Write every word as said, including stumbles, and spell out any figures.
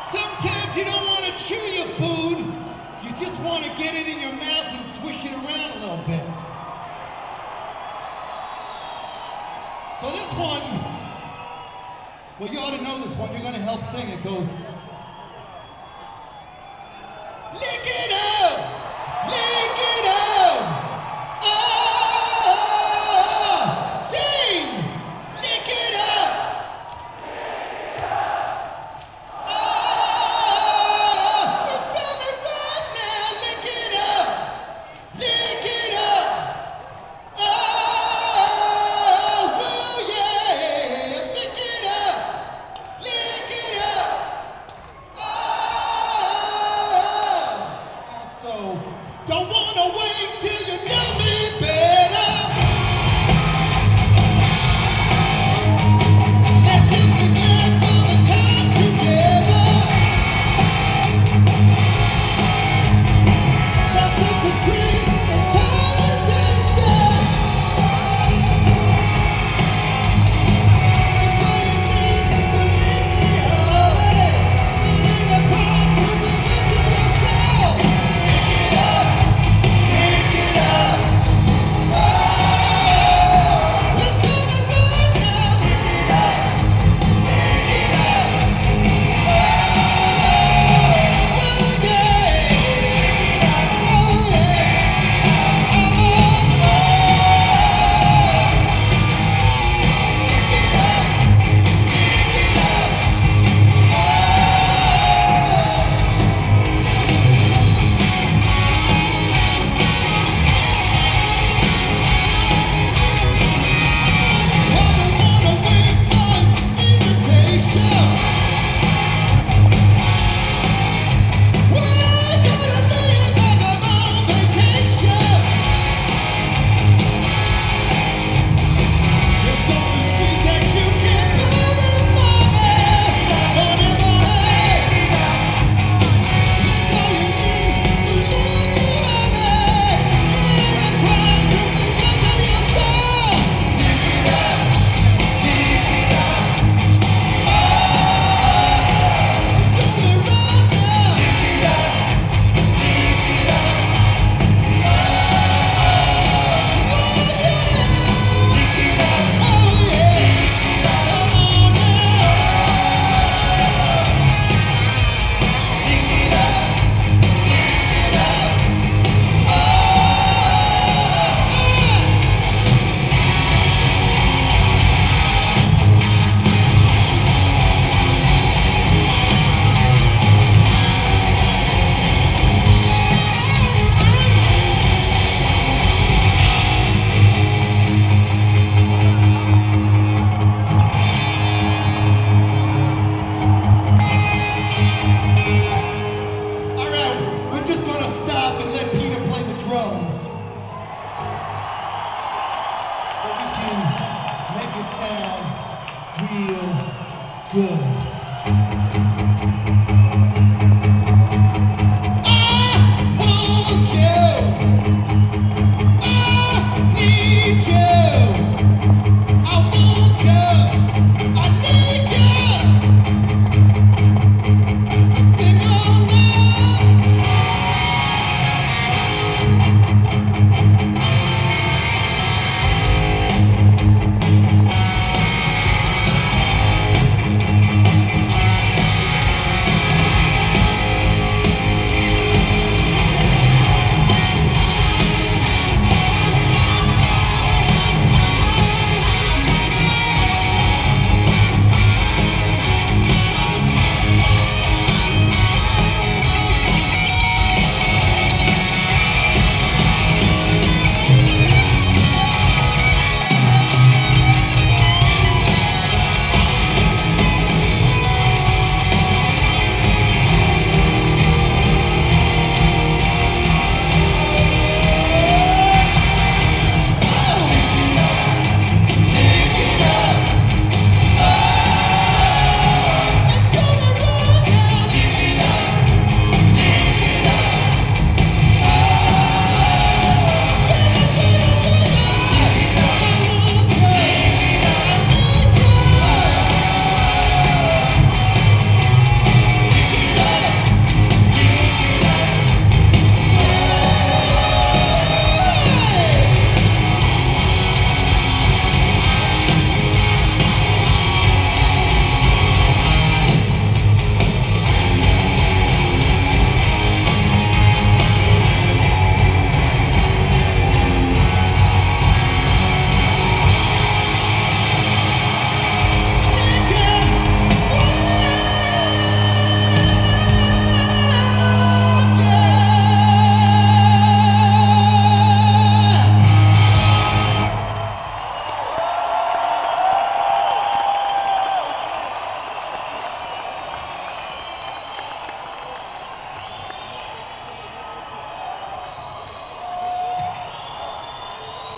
Sometimes you don't want to chew your food, you just want to get it in your mouth and swish it around a little bit. So this one, well, you ought to know this one, you're going to help sing. It goes, lick it up, lick it up, oh, sing, lick it up. Don't wanna wait till you know me better. Let's just be glad for the time together. That's such a treat, it's time to taste it. It's all you need, believe me, honey. It ain't a crime to be good to yourself. Pick it up. So we can make it sound real good.